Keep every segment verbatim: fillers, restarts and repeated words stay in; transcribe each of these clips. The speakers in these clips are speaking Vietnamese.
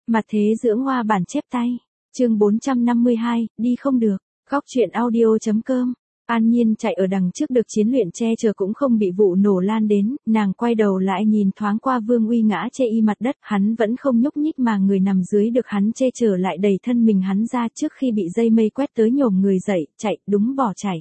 Mặt thế dưỡng hoa bản chép tay. Chương bốn trăm năm mươi hai, đi không được. Góc truyện audio chấm com. An Nhiên chạy ở đằng trước được Chiến Luyện che chở cũng không bị vụ nổ lan đến, nàng quay đầu lại nhìn thoáng qua Vương Uy ngã chê y mặt đất, hắn vẫn không nhúc nhích mà người nằm dưới được hắn che chở lại đẩy thân mình hắn ra trước khi bị dây mây quét tới nhổm người dậy, chạy, đúng bỏ chạy.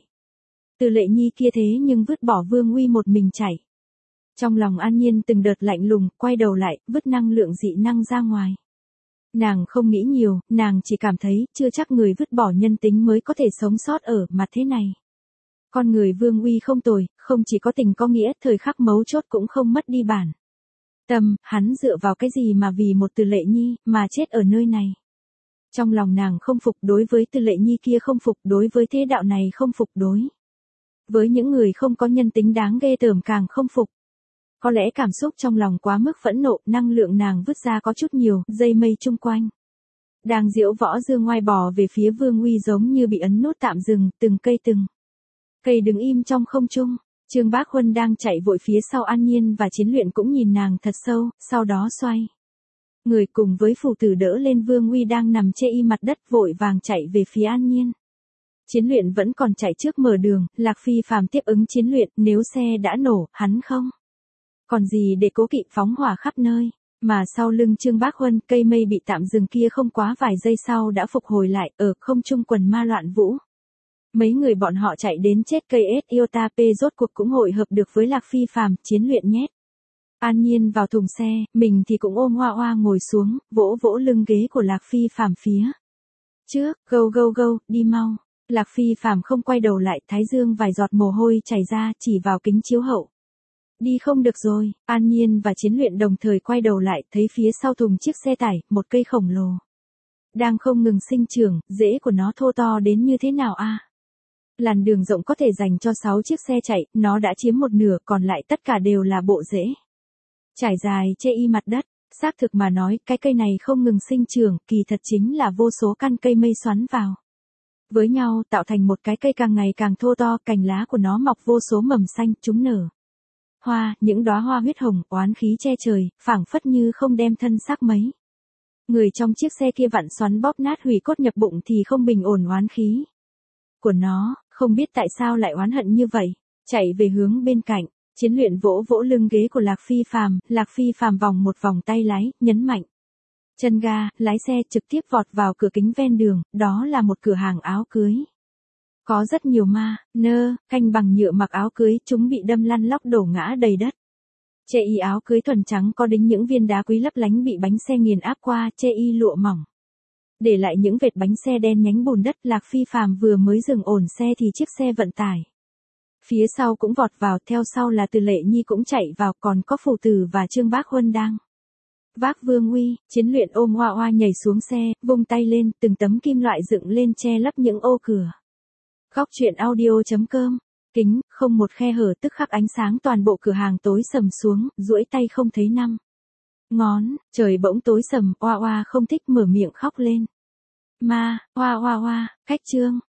Từ Lệ Nhi kia thế nhưng vứt bỏ Vương Uy một mình chạy. Trong lòng An Nhiên từng đợt lạnh lùng, quay đầu lại, vứt năng lượng dị năng ra ngoài. Nàng không nghĩ nhiều, nàng chỉ cảm thấy, chưa chắc người vứt bỏ nhân tính mới có thể sống sót ở mặt thế này. Con người Vương Uy không tồi, không chỉ có tình có nghĩa, thời khắc mấu chốt cũng không mất đi bản tâm, hắn dựa vào cái gì mà vì một Từ Lệ Nhi, mà chết ở nơi này. Trong lòng nàng không phục, đối với Từ Lệ Nhi kia không phục, đối với thế đạo này không phục, đối với những người không có nhân tính đáng ghê tởm càng không phục. Có lẽ cảm xúc trong lòng quá mức phẫn nộ, năng lượng nàng vứt ra có chút nhiều, dây mây chung quanh đang diễu võ dương ngoai bò về phía Vương Uy giống như bị ấn nút tạm dừng, từng cây từng cây đứng im trong không trung. Trương Bác Huân đang chạy vội phía sau An Nhiên và Chiến Luyện cũng nhìn nàng thật sâu, sau đó xoay người cùng với phụ tử đỡ lên Vương Uy đang nằm chê y mặt đất, vội vàng chạy về phía An Nhiên. Chiến Luyện vẫn còn chạy trước mở đường, Lạc Phi Phàm tiếp ứng Chiến Luyện, nếu xe đã nổ, hắn không còn gì để cố kỵ, phóng hỏa khắp nơi. Mà sau lưng Trương Bác Huân, cây mây bị tạm dừng kia không quá vài giây sau đã phục hồi lại, ở không trung quần ma loạn vũ. Mấy người bọn họ chạy đến chết cây ét Iota P rốt cuộc cũng hội hợp được với Lạc Phi Phàm. Chiến Luyện nhét An Nhiên vào thùng xe, mình thì cũng ôm Hoa Hoa ngồi xuống, vỗ vỗ lưng ghế của Lạc Phi Phàm phía trước, go go go, đi mau. Lạc Phi Phàm không quay đầu lại, thái dương vài giọt mồ hôi chảy ra, chỉ vào kính chiếu hậu. Đi không được rồi. An Nhiên và Chiến Luyện đồng thời quay đầu lại, thấy phía sau thùng chiếc xe tải, một cây khổng lồ đang không ngừng sinh trưởng, rễ của nó thô to đến như thế nào a? À? Làn đường rộng có thể dành cho sáu chiếc xe chạy, nó đã chiếm một nửa, còn lại tất cả đều là bộ rễ trải dài chê y mặt đất. Xác thực mà nói, cái cây này không ngừng sinh trưởng, kỳ thật chính là vô số căn cây mây xoắn vào với nhau, tạo thành một cái cây càng ngày càng thô to, cành lá của nó mọc vô số mầm xanh, chúng nở hoa, những đóa hoa huyết hồng, oán khí che trời, phảng phất như không đem thân xác mấy người trong chiếc xe kia vặn xoắn bóp nát hủy cốt nhập bụng thì không bình ổn oán khí của nó, không biết tại sao lại oán hận như vậy. Chạy về hướng bên cạnh, Chiến Luyện vỗ vỗ lưng ghế của Lạc Phi Phàm, Lạc Phi Phàm vòng một vòng tay lái, nhấn mạnh chân ga, lái xe trực tiếp vọt vào cửa kính ven đường, đó là một cửa hàng áo cưới. Có rất nhiều ma, nơ, canh bằng nhựa mặc áo cưới, chúng bị đâm lăn lóc đổ ngã đầy đất. Chê y áo cưới thuần trắng có đính những viên đá quý lấp lánh bị bánh xe nghiền áp qua, chê y lụa mỏng để lại những vệt bánh xe đen nhánh bùn đất. Lạc Phi Phàm vừa mới dừng ổn xe thì chiếc xe vận tải phía sau cũng vọt vào, theo sau là Từ Lệ Nhi cũng chạy vào, còn có phụ tử và Trương Bác Huân đang vác Vương Uy. Chiến Luyện ôm Hoa Hoa nhảy xuống xe, vung tay lên, từng tấm kim loại dựng lên che lấp những ô cửa. Góc truyện audio chấm com. Kính, không một khe hở, tức khắc ánh sáng toàn bộ cửa hàng tối sầm xuống, duỗi tay không thấy năm ngón, trời bỗng tối sầm, Hoa Hoa không thích mở miệng khóc lên. Ma, Hoa Hoa Hoa, cách trương.